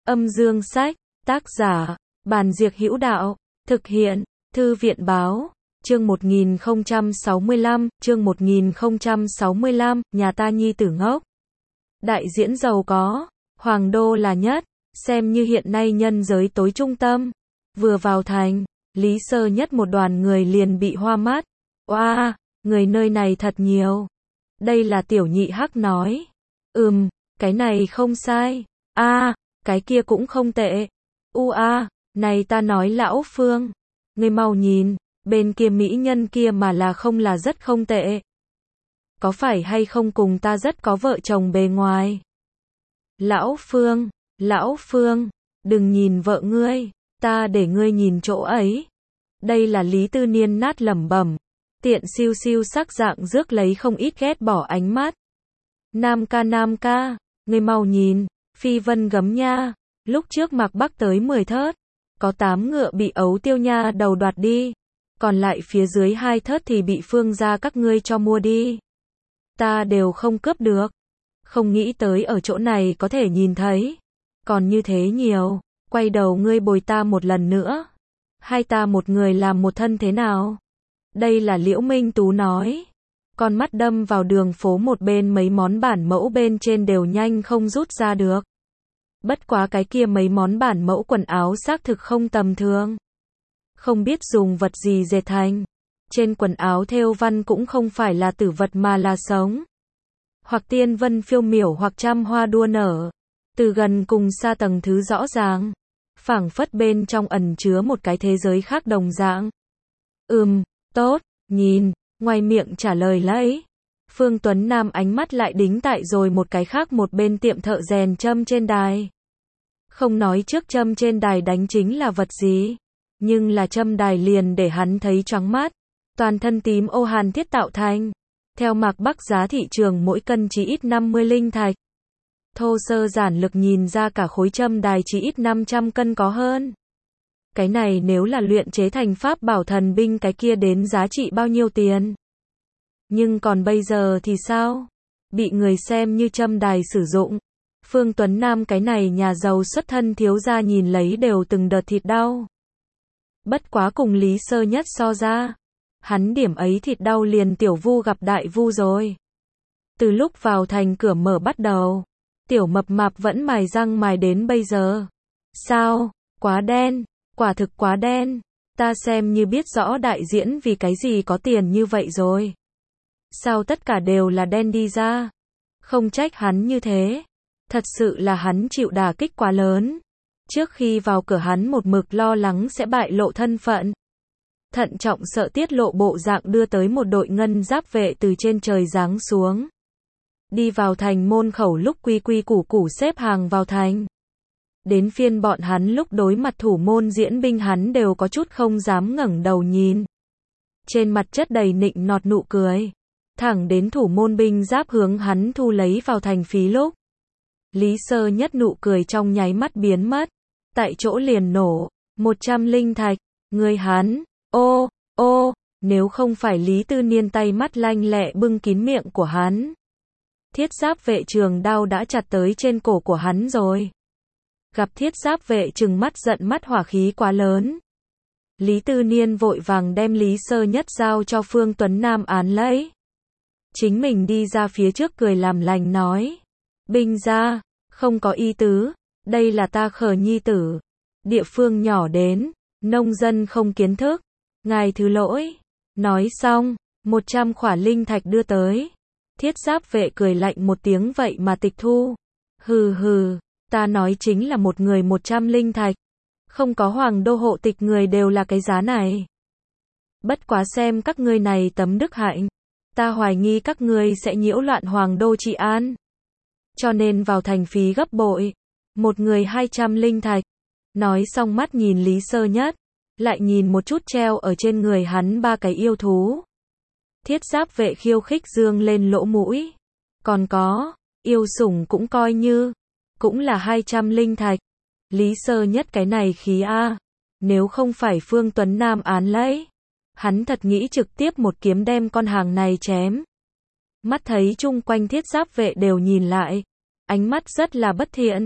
Âm dương sách, tác giả, Bàn Diệc Hữu Đạo, thực hiện, Thư viện báo, chương 1065, nhà ta nhi tử ngốc. Đại diễn giàu có, Hoàng đô là nhất, xem như hiện nay nhân giới tối trung tâm. Vừa vào thành, Lý Sơ Nhất một đoàn người liền bị hoa mắt. Oa, người nơi này thật nhiều. Đây là Tiểu Nhị Hắc nói. Cái này không sai. Cái kia cũng không tệ. Này ta nói lão Phương. Ngươi mau nhìn, bên kia mỹ nhân kia mà là không là rất không tệ. Có phải hay không cùng ta rất có vợ chồng bề ngoài? Lão Phương, đừng nhìn vợ ngươi, ta để ngươi nhìn chỗ ấy. Đây là Lý Tư Niên nát lẩm bẩm, tiện siêu siêu sắc dạng rước lấy không ít ghét bỏ ánh mắt. Nam ca, ngươi mau nhìn, phi vân gấm nha, lúc trước Mạc Bắc tới 10 thớt, có 8 ngựa bị Ấu Tiêu nha đầu đoạt đi, còn lại phía dưới 2 thớt thì bị Phương gia các ngươi cho mua đi. Ta đều không cướp được, không nghĩ tới ở chỗ này có thể nhìn thấy, còn như thế nhiều, quay đầu ngươi bồi ta một lần nữa, hai ta một người làm một thân thế nào? Đây là Liễu Minh Tú nói, con mắt đâm vào đường phố một bên mấy món bản mẫu bên trên đều nhanh không rút ra được. Bất quá cái kia mấy món bản mẫu quần áo xác thực không tầm thường. Không biết dùng vật gì dệt thành. Trên quần áo thêu văn cũng không phải là tử vật mà là sống. Hoặc tiên vân phiêu miểu hoặc trăm hoa đua nở. Từ gần cùng xa tầng thứ rõ ràng. Phảng phất bên trong ẩn chứa một cái thế giới khác đồng dạng. Tốt, nhìn, ngoài miệng trả lời lấy. Phương Tuấn Nam ánh mắt lại đính tại rồi một cái khác một bên tiệm thợ rèn châm trên đài. Không nói trước châm trên đài đánh chính là vật gì, nhưng là châm đài liền để hắn thấy choáng mắt. Toàn thân tím ô hàn thiết tạo thành. Theo Mạc Bắc giá thị trường mỗi cân chỉ ít 50 linh thạch. Thô sơ giản lược nhìn ra cả khối châm đài chỉ ít 500 cân có hơn. Cái này nếu là luyện chế thành pháp bảo thần binh cái kia đến giá trị bao nhiêu tiền? Nhưng còn bây giờ thì sao? Bị người xem như châm đài sử dụng. Phương Tuấn Nam cái này nhà giàu xuất thân thiếu gia nhìn lấy đều từng đợt thịt đau. Bất quá cùng Lý Sơ Nhất so ra. Hắn điểm ấy thịt đau liền tiểu vu gặp đại vu rồi. Từ lúc vào thành cửa mở bắt đầu. Tiểu mập mạp vẫn mài răng mài đến bây giờ. Sao? Quá đen. Quả thực quá đen. Ta xem như biết rõ đại diễn vì cái gì có tiền như vậy rồi. Sao tất cả đều là đen đi ra? Không trách hắn như thế. Thật sự là hắn chịu đả kích quá lớn. Trước khi vào cửa hắn một mực lo lắng sẽ bại lộ thân phận. Thận trọng sợ tiết lộ bộ dạng đưa tới một đội ngân giáp vệ từ trên trời giáng xuống. Đi vào thành môn khẩu lúc quy quy củ củ xếp hàng vào thành. Đến phiên bọn hắn lúc đối mặt thủ môn diễn binh hắn đều có chút không dám ngẩng đầu nhìn. Trên mặt chất đầy nịnh nọt nụ cười. Thẳng đến thủ môn binh giáp hướng hắn thu lấy vào thành phí lúc. Lý Sơ Nhất nụ cười trong nháy mắt biến mất. Tại chỗ liền nổ. 100 linh thạch. Người hắn. Nếu không phải Lý Tư Niên tay mắt lanh lẹ bưng kín miệng của hắn. Thiết giáp vệ trường đao đã chặt tới trên cổ của hắn rồi. Gặp thiết giáp vệ trừng mắt giận mắt hỏa khí quá lớn. Lý Tư Niên vội vàng đem Lý Sơ Nhất giao cho Phương Tuấn Nam án lấy. Chính mình đi ra phía trước cười làm lành nói. Binh gia, không có ý tứ, đây là ta Khờ nhi tử. Địa phương nhỏ đến, nông dân không kiến thức. Ngài thứ lỗi. Nói xong, 100 khỏa linh thạch đưa tới. Thiết giáp vệ cười lạnh một tiếng vậy mà tịch thu. Hừ, ta nói chính là một người 100 linh thạch. Không có hoàng đô hộ tịch người đều là cái giá này. Bất quá xem các ngươi này tấm đức hạnh. Ta hoài nghi các ngươi sẽ nhiễu loạn hoàng đô trị an. Cho nên vào thành phí gấp bội. Một người 200 linh thạch. Nói xong mắt nhìn Lý Sơ Nhất. Lại nhìn một chút treo ở trên người hắn 3 cái yêu thú. Thiết giáp vệ khiêu khích dương lên lỗ mũi. Còn có, yêu sủng cũng coi như. Cũng là 200 linh thạch. Lý Sơ Nhất cái này khí a. Nếu không phải Phương Tuấn Nam án lấy. Hắn thật nghĩ trực tiếp một kiếm đem con hàng này chém. Mắt thấy chung quanh thiết giáp vệ đều nhìn lại. Ánh mắt rất là bất thiện.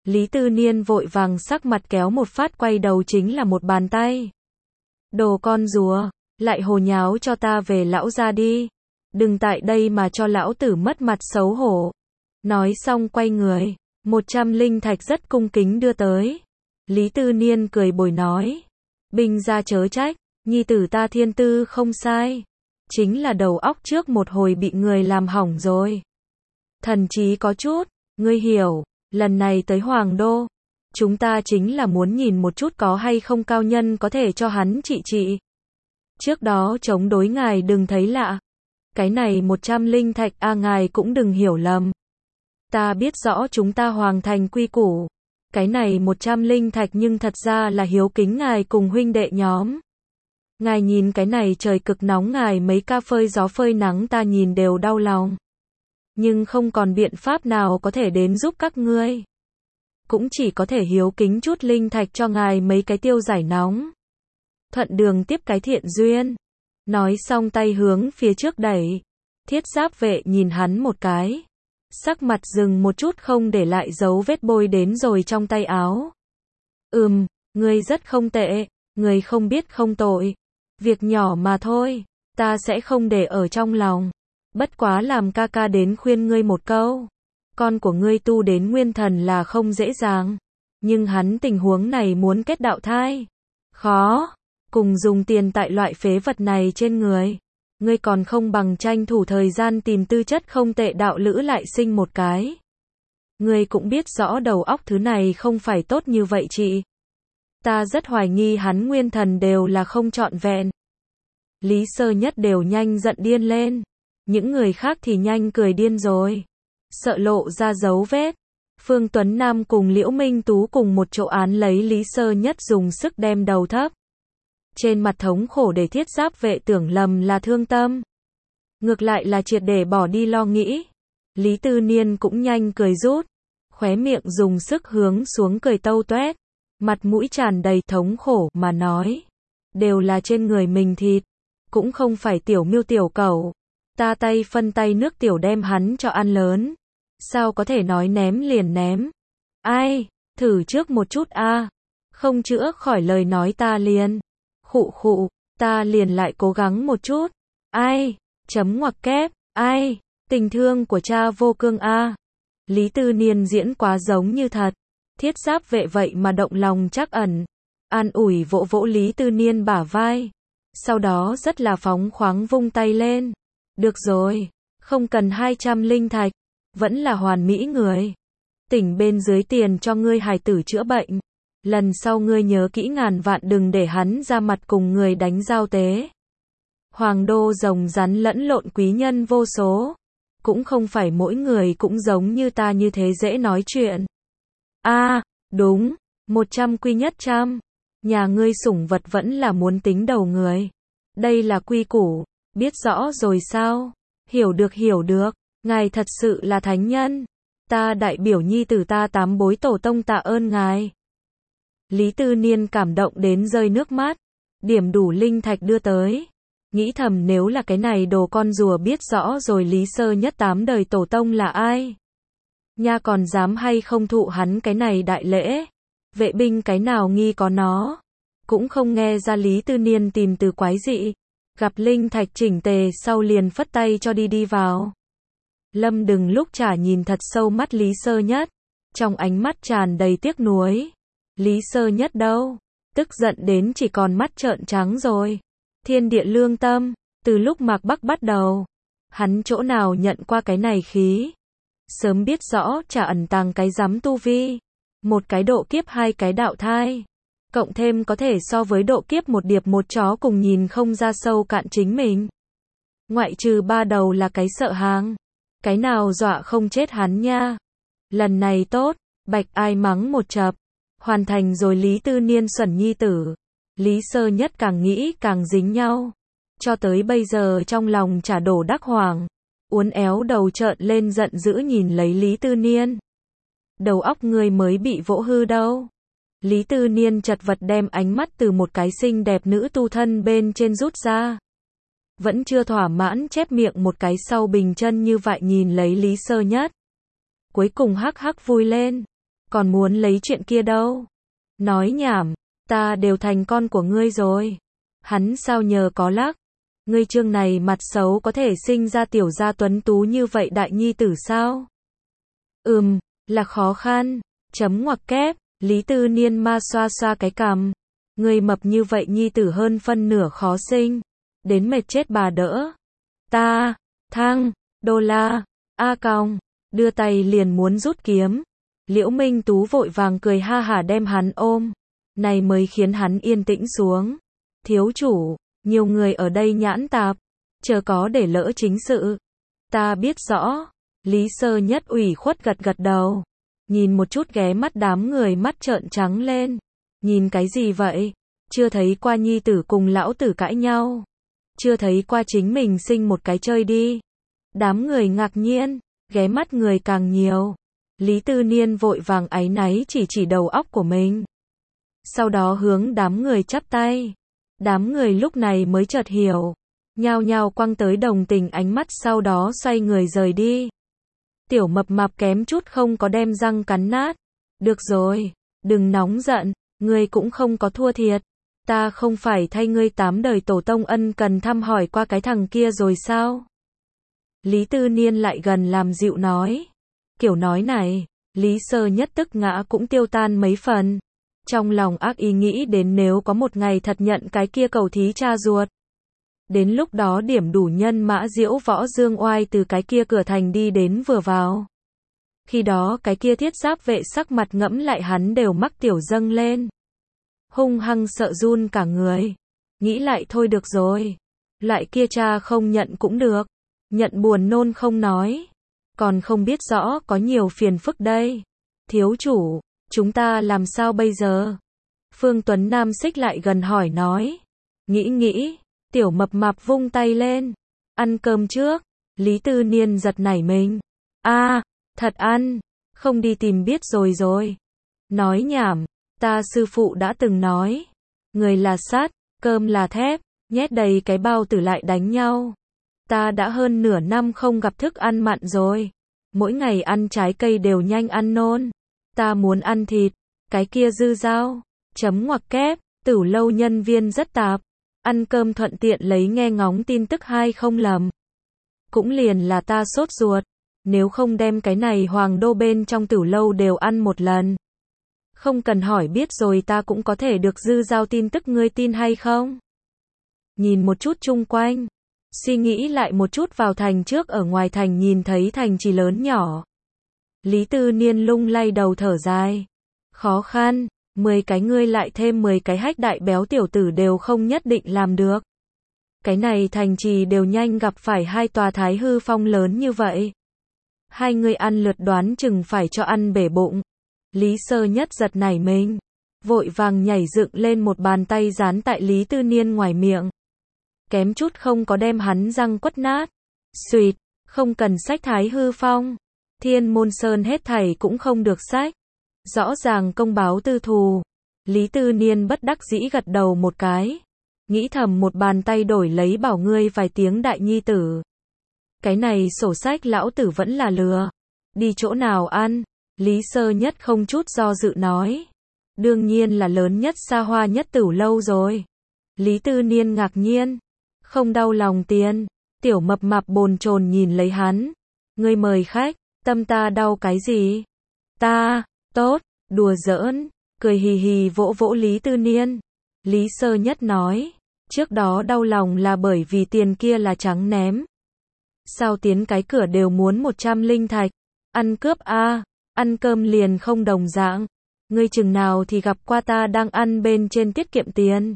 Lý Tư Niên vội vàng sắc mặt kéo một phát, quay đầu chính là một bàn tay. Đồ con rùa, lại hồ nháo, cho ta về lão gia đi. Đừng tại đây mà cho lão tử mất mặt xấu hổ. Nói xong quay người, 100 linh thạch rất cung kính đưa tới. Lý Tư Niên cười bồi nói. Binh gia chớ trách, nhi tử ta thiên tư không sai. Chính là đầu óc trước một hồi bị người làm hỏng rồi. Thần trí có chút, ngươi hiểu, lần này tới Hoàng Đô. Chúng ta chính là muốn nhìn một chút có hay không cao nhân có thể cho hắn trị. Trước đó chống đối ngài đừng thấy lạ. Cái này 100 linh thạch ngài cũng đừng hiểu lầm. Ta biết rõ chúng ta hoàng thành quy củ. Cái này 100 linh thạch nhưng thật ra là hiếu kính ngài cùng huynh đệ nhóm. Ngài nhìn cái này trời cực nóng, ngài mấy ca phơi gió phơi nắng ta nhìn đều đau lòng. Nhưng không còn biện pháp nào có thể đến giúp các ngươi. Cũng chỉ có thể hiếu kính chút linh thạch cho ngài mấy cái tiêu giải nóng. Thuận đường tiếp cái thiện duyên. Nói xong tay hướng phía trước đẩy. Thiết giáp vệ nhìn hắn một cái. Sắc mặt dừng một chút, không để lại dấu vết bôi đến rồi trong tay áo. Ngươi rất không tệ, ngươi không biết không tội. Việc nhỏ mà thôi, ta sẽ không để ở trong lòng. Bất quá làm ca ca đến khuyên ngươi một câu. Con của ngươi tu đến nguyên thần là không dễ dàng. Nhưng hắn tình huống này muốn kết đạo thai. Khó, cùng dùng tiền tại loại phế vật này trên người. Ngươi còn không bằng tranh thủ thời gian tìm tư chất không tệ đạo lữ lại sinh một cái. Ngươi cũng biết rõ đầu óc thứ này không phải tốt như vậy chị. Ta rất hoài nghi hắn nguyên thần đều là không trọn vẹn. Lý Sơ Nhất đều nhanh giận điên lên. Những người khác thì nhanh cười điên rồi. Sợ lộ ra dấu vết. Phương Tuấn Nam cùng Liễu Minh Tú cùng một chỗ án lấy Lý Sơ Nhất dùng sức đem đầu thấp. Trên mặt thống khổ để thiết giáp vệ tưởng lầm là thương tâm. Ngược lại là triệt để bỏ đi lo nghĩ. Lý Tư Niên cũng nhanh cười rút. Khóe miệng dùng sức hướng xuống cười tâu toét. Mặt mũi tràn đầy thống khổ mà nói. Đều là trên người mình thịt. Cũng không phải tiểu miêu tiểu cẩu. Ta tay phân tay nước tiểu đem hắn cho ăn lớn. Sao có thể nói ném liền ném. Ai, thử trước một chút không chữa khỏi lời nói ta liền. Khụ, ta liền lại cố gắng một chút. Ai, chấm ngoặc kép, ai, tình thương của cha vô cương Lý Tư Niên diễn quá giống như thật. Thiết giáp vệ vậy mà động lòng trắc ẩn. An ủi vỗ vỗ Lý Tư Niên bả vai. Sau đó rất là phóng khoáng vung tay lên. Được rồi, không cần 200 linh thạch. Vẫn là hoàn mỹ người. Tỉnh bên dưới tiền cho ngươi hài tử chữa bệnh. Lần sau ngươi nhớ kỹ ngàn vạn đừng để hắn ra mặt cùng người đánh giao tế. Hoàng Đô rồng rắn lẫn lộn quý nhân vô số. Cũng không phải mỗi người cũng giống như ta như thế dễ nói chuyện. Đúng, 100 quy nhất trăm. Nhà ngươi sủng vật vẫn là muốn tính đầu người. Đây là quy củ, biết rõ rồi sao? Hiểu được, ngài thật sự là thánh nhân. Ta đại biểu nhi tử ta 8 bối tổ tông tạ ơn ngài. Lý Tư Niên cảm động đến rơi nước mắt. Điểm đủ linh thạch đưa tới. Nghĩ thầm nếu là cái này đồ con rùa biết rõ rồi Lý Sơ Nhất 8 đời tổ tông là ai. Nha còn dám hay không thụ hắn cái này đại lễ. Vệ binh cái nào nghi có nó. Cũng không nghe ra Lý Tư Niên tìm từ quái dị. Gặp linh thạch chỉnh tề sau liền phất tay cho đi vào. Lâm Đừng lúc trả nhìn thật sâu mắt Lý Sơ Nhất. Trong ánh mắt tràn đầy tiếc nuối. Lý Sơ Nhất đâu? Tức giận đến chỉ còn mắt trợn trắng rồi. Thiên địa lương tâm. Từ lúc Mạc Bắc bắt đầu. Hắn chỗ nào nhận qua cái này khí. Sớm biết rõ chả ẩn tàng cái giám tu vi. Một cái độ kiếp, hai cái đạo thai. Cộng thêm có thể so với độ kiếp một điệp một chó cùng nhìn không ra sâu cạn chính mình. Ngoại trừ 3 đầu là cái sợ hàng. Cái nào dọa không chết hắn nha. Lần này tốt, Bạch Ai mắng một chập. Hoàn thành rồi Lý Tư Niên xuẩn nhi tử. Lý Sơ Nhất càng nghĩ càng dính nhau. Cho tới bây giờ trong lòng chả đổ đắc hoàng. Uốn éo đầu trợn lên giận dữ nhìn lấy Lý Tư Niên. Đầu óc ngươi mới bị vỗ hư đâu. Lý Tư Niên chật vật đem ánh mắt từ một cái xinh đẹp nữ tu thân bên trên rút ra. Vẫn chưa thỏa mãn chép miệng một cái sau bình chân như vậy nhìn lấy Lý Sơ Nhất. Cuối cùng hắc hắc vui lên. còn muốn lấy chuyện kia đâu. Nói nhảm, ta đều thành con của ngươi rồi. Hắn sao nhờ có lắc. Ngươi trương này mặt xấu có thể sinh ra tiểu gia tuấn tú như vậy đại nhi tử sao? Là khó khăn. Chấm ngoặc kép, Lý Tư Niên ma xoa xoa cái cằm. Ngươi mập như vậy nhi tử hơn phân nửa khó sinh. Đến mệt chết bà đỡ. Ta, thăng, đô la, a còng, đưa tay liền muốn rút kiếm. Liễu Minh Tú vội vàng cười ha hả đem hắn ôm. Này mới khiến hắn yên tĩnh xuống. Thiếu chủ, nhiều người ở đây nhãn tạp. Chờ có để lỡ chính sự. Ta biết rõ. Lý Sơ Nhất ủy khuất gật gật đầu. Nhìn một chút ghé mắt đám người mắt trợn trắng lên. Nhìn cái gì vậy? Chưa thấy qua nhi tử cùng lão tử cãi nhau. Chưa thấy qua chính mình sinh một cái chơi đi. Đám người ngạc nhiên, ghé mắt người càng nhiều. Lý Tư Niên vội vàng áy náy chỉ đầu óc của mình. Sau đó hướng đám người chắp tay. Đám người lúc này mới chợt hiểu. Nhao nhao quăng tới đồng tình ánh mắt sau đó xoay người rời đi. Tiểu mập mạp kém chút không có đem răng cắn nát. Được rồi, đừng nóng giận, ngươi cũng không có thua thiệt. Ta không phải thay ngươi 8 đời tổ tông ân cần thăm hỏi qua cái thằng kia rồi sao? Lý Tư Niên lại gần làm dịu nói. Kiểu nói này, Lý Sơ Nhất tức ngã cũng tiêu tan mấy phần. Trong lòng ác ý nghĩ đến nếu có một ngày thật nhận cái kia cầu thí cha ruột. Đến lúc đó điểm đủ nhân mã diễu võ dương oai từ cái kia cửa thành đi đến vừa vào. Khi đó cái kia thiết giáp vệ sắc mặt ngẫm lại hắn đều mắc tiểu dâng lên. Hung hăng sợ run cả người. Nghĩ lại thôi được rồi. Lại kia cha không nhận cũng được. Nhận buồn nôn không nói. Còn không biết rõ có nhiều phiền phức đây. Thiếu chủ, chúng ta làm sao bây giờ? Phương Tuấn Nam xích lại gần hỏi nói. Nghĩ, tiểu mập mạp vung tay lên. Ăn cơm trước. Lý Tư Niên giật nảy mình. Thật ăn. Không đi tìm biết rồi. Nói nhảm. Ta sư phụ đã từng nói. Người là sắt, cơm là thép. Nhét đầy cái bao tử lại đánh nhau. Ta đã hơn nửa năm không gặp thức ăn mặn rồi. Mỗi ngày ăn trái cây đều nhanh ăn nôn. Ta muốn ăn thịt. Cái kia dư dao. Chấm ngoặc kép. Tửu lâu nhân viên rất tạp. Ăn cơm thuận tiện lấy nghe ngóng tin tức hay không lầm. Cũng liền là ta sốt ruột. Nếu không đem cái này hoàng đô bên trong tửu lâu đều ăn một lần. Không cần hỏi biết rồi ta cũng có thể được dư giao tin tức ngươi tin hay không? Nhìn một chút chung quanh. Suy nghĩ lại một chút vào thành trước ở ngoài thành nhìn thấy thành trì lớn nhỏ. Lý Tư Niên lung lay đầu thở dài. Khó khăn, 10 cái ngươi lại thêm 10 cái hách đại béo tiểu tử đều không nhất định làm được. Cái này thành trì đều nhanh gặp phải 2 tòa thái hư phong lớn như vậy. 2 người ăn lượt đoán chừng phải cho ăn bể bụng. Lý Sơ Nhất giật nảy mình. Vội vàng nhảy dựng lên một bàn tay dán tại Lý Tư Niên ngoài miệng. Kém chút không có đem hắn răng quất nát. Xuyệt, không cần sách thái hư phong. Thiên Môn Sơn hết thảy cũng không được sách. Rõ ràng công báo tư thù. Lý Tư Niên bất đắc dĩ gật đầu một cái. Nghĩ thầm một bàn tay đổi lấy bảo ngươi vài tiếng đại nhi tử. Cái này sổ sách lão tử vẫn là lừa. Đi chỗ nào ăn? Lý Sơ Nhất không chút do dự nói. Đương nhiên là lớn nhất xa hoa nhất tửu lâu rồi. Lý Tư Niên ngạc nhiên. Không đau lòng tiền. Tiểu mập mạp bồn chồn nhìn lấy hắn. Ngươi mời khách, tâm ta đau cái gì? Ta, tốt, đùa giỡn, cười hì hì vỗ vỗ Lý Tư Niên. Lý Sơ Nhất nói. Trước đó đau lòng là bởi vì tiền kia là trắng ném. Sao tiến cái cửa đều muốn 100 linh thạch. Ăn cướp ăn cơm liền không đồng dạng. Ngươi chừng nào thì gặp qua ta đang ăn bên trên tiết kiệm tiền.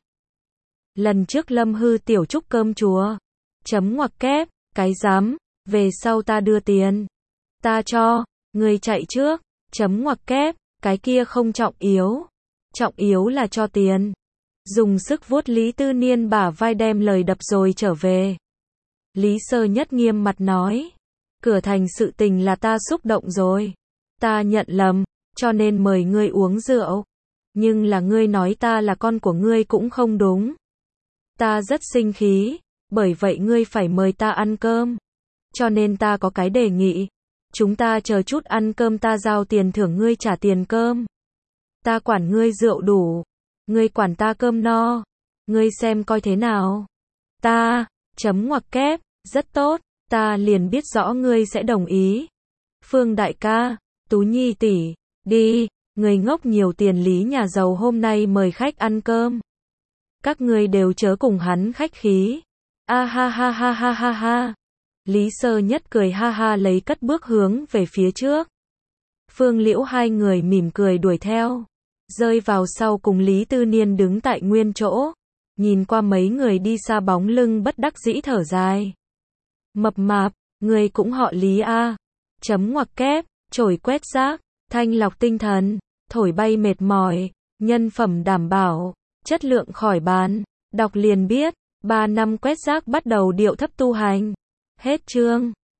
Lần trước Lâm Hư tiểu trúc cơm chúa. Chấm ngoặc kép, cái dám, về sau ta đưa tiền. Ta cho, ngươi chạy trước, chấm ngoặc kép, cái kia không trọng yếu. Trọng yếu là cho tiền. Dùng sức vuốt Lý Tư Niên bả vai đem lời đập rồi trở về. Lý Sơ Nhất nghiêm mặt nói. Cửa thành sự tình là ta xúc động rồi. Ta nhận lầm, cho nên mời ngươi uống rượu. Nhưng là ngươi nói ta là con của ngươi cũng không đúng. Ta rất sinh khí, bởi vậy ngươi phải mời ta ăn cơm. Cho nên ta có cái đề nghị. Chúng ta chờ chút ăn cơm ta giao tiền thưởng ngươi trả tiền cơm. Ta quản ngươi rượu đủ. Ngươi quản ta cơm no. Ngươi xem coi thế nào. Ta, chấm ngoặc kép, rất tốt, ta liền biết rõ ngươi sẽ đồng ý. Phương đại ca, Tú Nhi tỷ, đi, người ngốc nhiều tiền Lý nhà giàu hôm nay mời khách ăn cơm. Các ngươi đều chớ cùng hắn khách khí. A ha ha ha ha ha ha. Lý Sơ Nhất cười ha ha lấy cất bước hướng về phía trước. Phương Liễu hai người mỉm cười đuổi theo. Rơi vào sau cùng Lý Tư Niên đứng tại nguyên chỗ. Nhìn qua mấy người đi xa bóng lưng bất đắc dĩ thở dài. Mập mạp, người cũng họ Lý a. Chấm ngoặc kép, chổi quét rác, thanh lọc tinh thần, thổi bay mệt mỏi, nhân phẩm đảm bảo, chất lượng khỏi bàn, đọc liền biết, 3 năm quét rác bắt đầu điệu thấp tu hành. Hết chương.